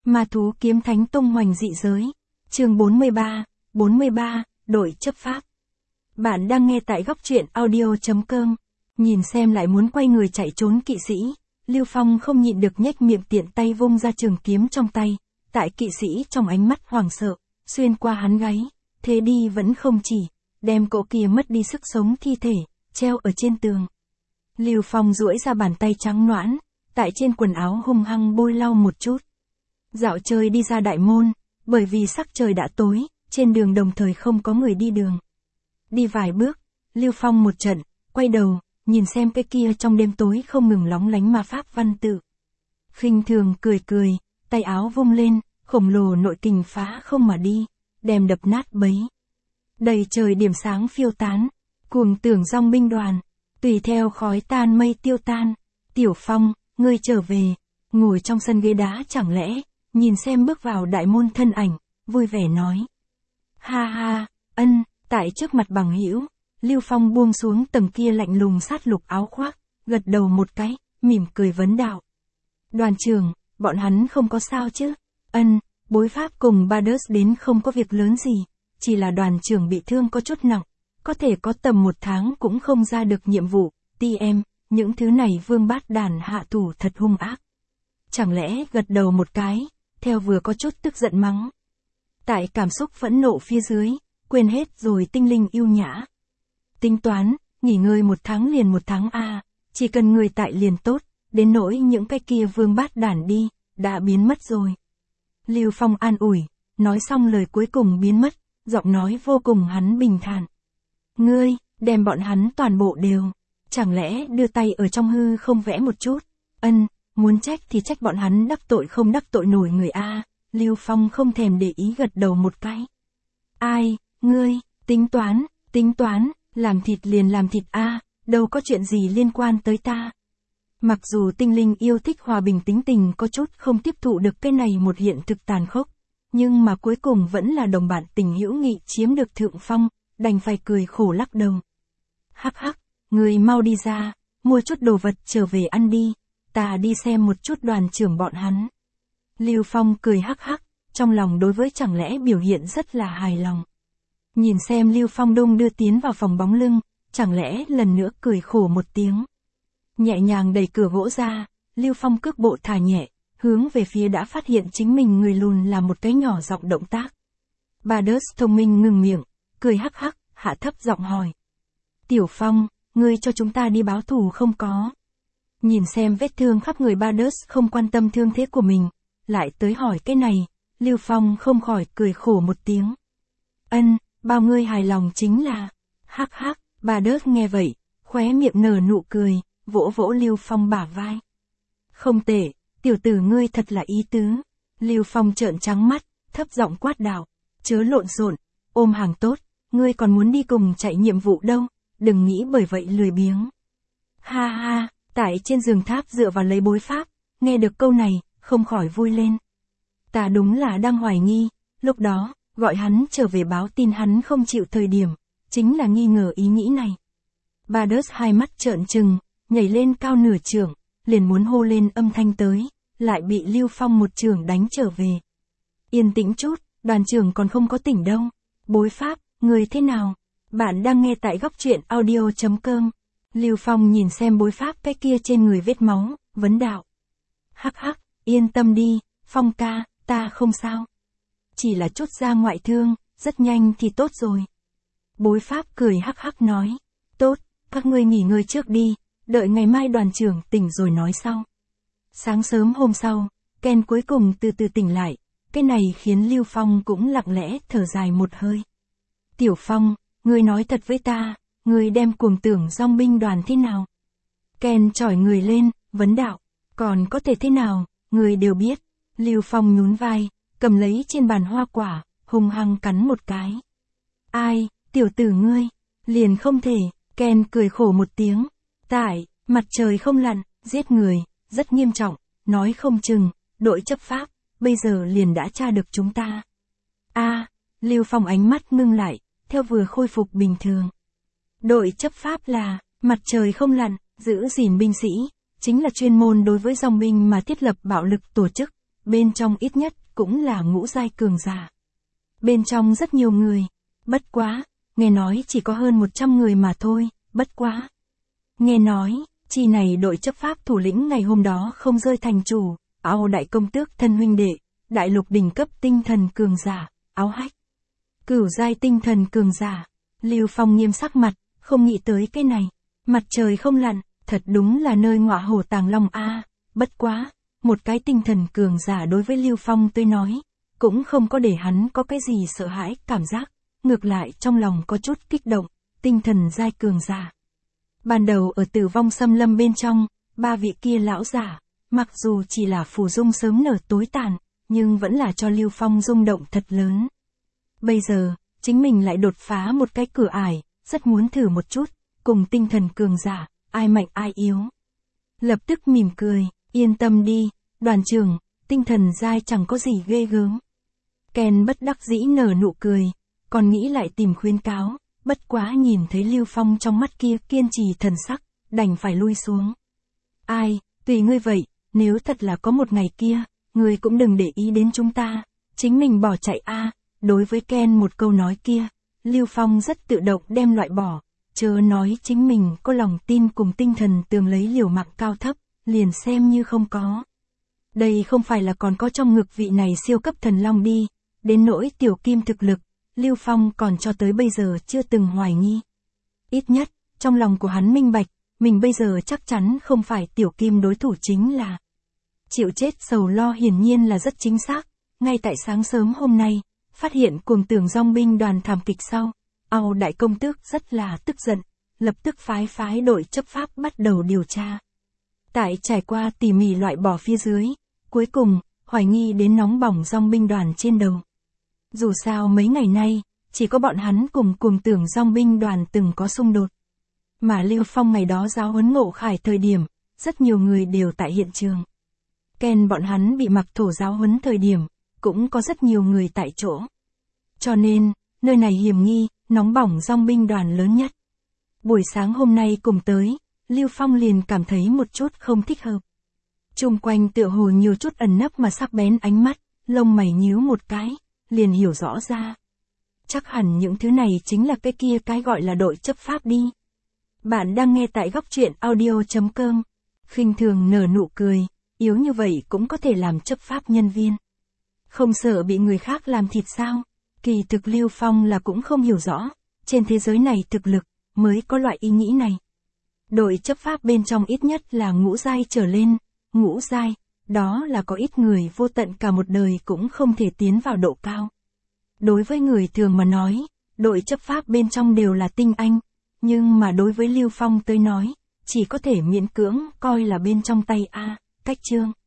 Ma thú kiếm thánh tung hoành dị giới. Chương 43, đội chấp pháp. Bạn đang nghe tại góc truyện audio.com. Nhìn xem lại muốn quay người chạy trốn kỵ sĩ, Lưu Phong không nhịn được nhếch miệng tiện tay vung ra trường kiếm trong tay, tại kỵ sĩ trong ánh mắt hoảng sợ, xuyên qua hắn gáy, thế đi vẫn không chỉ, đem cỗ kia mất đi sức sống thi thể, treo ở trên tường. Lưu Phong duỗi ra bàn tay trắng nõn, tại trên quần áo hung hăng bôi lau một chút. Dạo chơi đi ra đại môn, bởi vì sắc trời đã tối, trên đường đồng thời không có người đi đường. Đi vài bước, Lưu Phong một trận, quay đầu, nhìn xem cái kia trong đêm tối không ngừng lóng lánh ma pháp văn tự. Khinh thường cười, tay áo vung lên, khổng lồ nội kình phá không mà đi, đem đập nát bấy. Đầy trời điểm sáng phiêu tán, cuồng tưởng dòng binh đoàn, tùy theo khói tan mây tiêu tan. Tiểu Phong, ngươi trở về, ngồi trong sân ghế đá chẳng lẽ, nhìn xem bước vào đại môn thân ảnh, vui vẻ nói. Ha ha, tại trước mặt bằng hữu, Lưu Phong buông xuống tầng kia lạnh lùng sát lục áo khoác, gật đầu một cái, mỉm cười vấn đạo. Đoàn trưởng, bọn hắn không có sao chứ? Bối pháp cùng Bardus đến không có việc lớn gì, chỉ là đoàn trưởng bị thương có chút nặng, có thể có tầm 1 tháng cũng không ra được nhiệm vụ, TM, những thứ này vương bát đàn hạ thủ thật hung ác. Chẳng lẽ gật đầu một cái, theo vừa có chút tức giận mắng. Tại cảm xúc phẫn nộ phía dưới, quên hết rồi tinh linh yêu nhã. Tính toán, nghỉ ngơi 1 tháng liền 1 tháng a, chỉ cần người tại liền tốt, đến nỗi những cái kia vương bát đàn đi, đã biến mất rồi. Lưu Phong an ủi, nói xong lời cuối cùng biến mất, giọng nói vô cùng hắn bình thản. Ngươi, đem bọn hắn toàn bộ đều, chẳng lẽ đưa tay ở trong hư không vẽ một chút, muốn trách thì trách bọn hắn đắc tội không đắc tội nổi người a. Lưu Phong không thèm để ý gật đầu một cái. Ai, ngươi, tính toán, làm thịt liền làm thịt a, đâu có chuyện gì liên quan tới ta. Mặc dù tinh linh yêu thích hòa bình tính tình có chút không tiếp thụ được cái này một hiện thực tàn khốc, nhưng mà cuối cùng vẫn là đồng bạn tình hữu nghị chiếm được thượng phong, đành phải cười khổ lắc đầu. Hắc, ngươi mau đi ra, mua chút đồ vật trở về ăn đi, ta đi xem một chút đoàn trưởng bọn hắn. Lưu Phong cười hắc, trong lòng đối với chẳng lẽ biểu hiện rất là hài lòng. Nhìn xem Lưu Phong đung đưa tiến vào phòng bóng lưng, chẳng lẽ lần nữa cười khổ một tiếng. Nhẹ nhàng đẩy cửa gỗ ra, Lưu Phong cước bộ thả nhẹ, hướng về phía đã phát hiện chính mình người lùn làm một cái nhỏ giọng động tác. Bardus thông minh ngừng miệng, cười hắc, hạ thấp giọng hỏi. Tiểu Phong, ngươi cho chúng ta đi báo thù không có? Nhìn xem vết thương khắp người Bardus không quan tâm thương thế của mình, lại tới hỏi cái này, Lưu Phong không khỏi cười khổ một tiếng. Bao ngươi hài lòng chính là... Hắc, Bardus nghe vậy, khóe miệng nở nụ cười, vỗ vỗ Lưu Phong bả vai. Không tệ, tiểu tử ngươi thật là ý tứ. Lưu Phong trợn trắng mắt, thấp giọng quát đạo, chớ lộn xộn, ôm hàng tốt, ngươi còn muốn đi cùng chạy nhiệm vụ đâu, đừng nghĩ bởi vậy lười biếng. Ha, tại trên giường tháp dựa vào lấy bối pháp, nghe được câu này, không khỏi vui lên. Ta đúng là đang hoài nghi, lúc đó, gọi hắn trở về báo tin hắn không chịu thời điểm, chính là nghi ngờ ý nghĩ này. Bardus hai mắt trợn trừng, nhảy lên cao nửa trượng, liền muốn hô lên âm thanh tới, lại bị Lưu Phong một chưởng đánh trở về. Yên tĩnh chút, đoàn trưởng còn không có tỉnh đâu. Bối pháp, người thế nào? Bạn đang nghe tại góc truyện audio.com. Lưu Phong nhìn xem bối pháp cái kia trên người vết máu, vấn đạo. Hắc, yên tâm đi, Phong ca, ta không sao. Chỉ là chút ra ngoại thương, rất nhanh thì tốt rồi. Bối pháp cười hắc nói. Tốt, các ngươi nghỉ ngơi trước đi, đợi ngày mai đoàn trưởng tỉnh rồi nói sau. Sáng sớm hôm sau, Ken cuối cùng từ từ tỉnh lại, cái này khiến Lưu Phong cũng lặng lẽ thở dài một hơi. Tiểu Phong, ngươi nói thật với ta, ngươi đem cuồng tưởng dòng binh đoàn thế nào? Ken chỏi người lên, vấn đạo, còn có thể thế nào, ngươi đều biết. Lưu Phong nhún vai, cầm lấy trên bàn hoa quả, hung hăng cắn một cái. Ai, tiểu tử ngươi, liền không thể. Ken cười khổ một tiếng. Tại, mặt trời không lặn, giết người, rất nghiêm trọng, nói không chừng, đội chấp pháp, bây giờ liền đã tra được chúng ta. Lưu Phong ánh mắt ngưng lại, theo vừa khôi phục bình thường. Đội chấp pháp là, mặt trời không lặn, giữ gìn binh sĩ, chính là chuyên môn đối với dòng binh mà thiết lập bạo lực tổ chức, bên trong ít nhất cũng là ngũ giai cường giả. Bên trong rất nhiều người, bất quá, nghe nói chỉ có hơn 100 người mà thôi, bất quá. Nghe nói, chi này đội chấp pháp thủ lĩnh ngày hôm đó không rơi thành chủ, Ao đại công tước thân huynh đệ, đại lục đỉnh cấp tinh thần cường giả, Áo Hách. Cửu giai tinh thần cường giả, Lưu Phong nghiêm sắc mặt, không nghĩ tới cái này. Mặt trời không lặn, thật đúng là nơi ngọa hổ tàng long a. Bất quá, một cái tinh thần cường giả đối với Lưu Phong tôi nói, cũng không có để hắn có cái gì sợ hãi cảm giác, ngược lại trong lòng có chút kích động, tinh thần giai cường giả. Ban đầu ở Tử Vong Xâm Lâm bên trong, ba vị kia lão giả, mặc dù chỉ là phù dung sớm nở tối tàn, nhưng vẫn là cho Lưu Phong rung động thật lớn. Bây giờ, chính mình lại đột phá một cái cửa ải, rất muốn thử một chút, cùng tinh thần cường giả, ai mạnh ai yếu. Lập tức mỉm cười, yên tâm đi, đoàn trưởng, tinh thần giai chẳng có gì ghê gớm. Ken bất đắc dĩ nở nụ cười, còn nghĩ lại tìm khuyến cáo, bất quá nhìn thấy Lưu Phong trong mắt kia kiên trì thần sắc, đành phải lui xuống. Ai, tùy ngươi vậy, nếu thật là có một ngày kia, ngươi cũng đừng để ý đến chúng ta, chính mình bỏ chạy a. Đối với Ken một câu nói kia, Lưu Phong rất tự động đem loại bỏ, chớ nói chính mình có lòng tin cùng tinh thần tường lấy liều mạng cao thấp, liền xem như không có. Đây không phải là còn có trong ngực vị này siêu cấp thần long đi, đến nỗi tiểu kim thực lực, Lưu Phong còn cho tới bây giờ chưa từng hoài nghi. Ít nhất, trong lòng của hắn minh bạch, mình bây giờ chắc chắn không phải tiểu kim đối thủ chính là. Chịu chết sầu lo hiển nhiên là rất chính xác, ngay tại sáng sớm hôm nay, phát hiện cuồng tưởng dòng binh đoàn thảm kịch sau, Ao đại công tước rất là tức giận, lập tức phái đội chấp pháp bắt đầu điều tra. Tại trải qua tỉ mỉ loại bỏ phía dưới, cuối cùng, hoài nghi đến nóng bỏng dòng binh đoàn trên đầu. Dù sao mấy ngày nay, chỉ có bọn hắn cùng cuồng tưởng dòng binh đoàn từng có xung đột. Mà Lưu Phong ngày đó giáo huấn Ngộ Khải thời điểm, rất nhiều người đều tại hiện trường. Ken bọn hắn bị mặc thổ giáo huấn thời điểm, cũng có rất nhiều người tại chỗ. Cho nên, nơi này hiểm nghi, nóng bỏng dòng binh đoàn lớn nhất. Buổi sáng hôm nay cùng tới, Lưu Phong liền cảm thấy một chút không thích hợp. Chung quanh tựa hồ nhiều chút ẩn nấp mà sắc bén ánh mắt, lông mày nhíu một cái, liền hiểu rõ ra. Chắc hẳn những thứ này chính là cái kia cái gọi là đội chấp pháp đi. Bạn đang nghe tại góc truyện audio.com. Khinh thường nở nụ cười, yếu như vậy cũng có thể làm chấp pháp nhân viên. Không sợ bị người khác làm thịt sao? Kỳ thực Lưu Phong là cũng không hiểu rõ, trên thế giới này thực lực, mới có loại ý nghĩ này. Đội chấp pháp bên trong ít nhất là ngũ giai trở lên, ngũ giai, đó là có ít người vô tận cả một đời cũng không thể tiến vào độ cao. Đối với người thường mà nói, đội chấp pháp bên trong đều là tinh anh, nhưng mà đối với Lưu Phong tới nói, chỉ có thể miễn cưỡng coi là bên trong tay A, cách chương.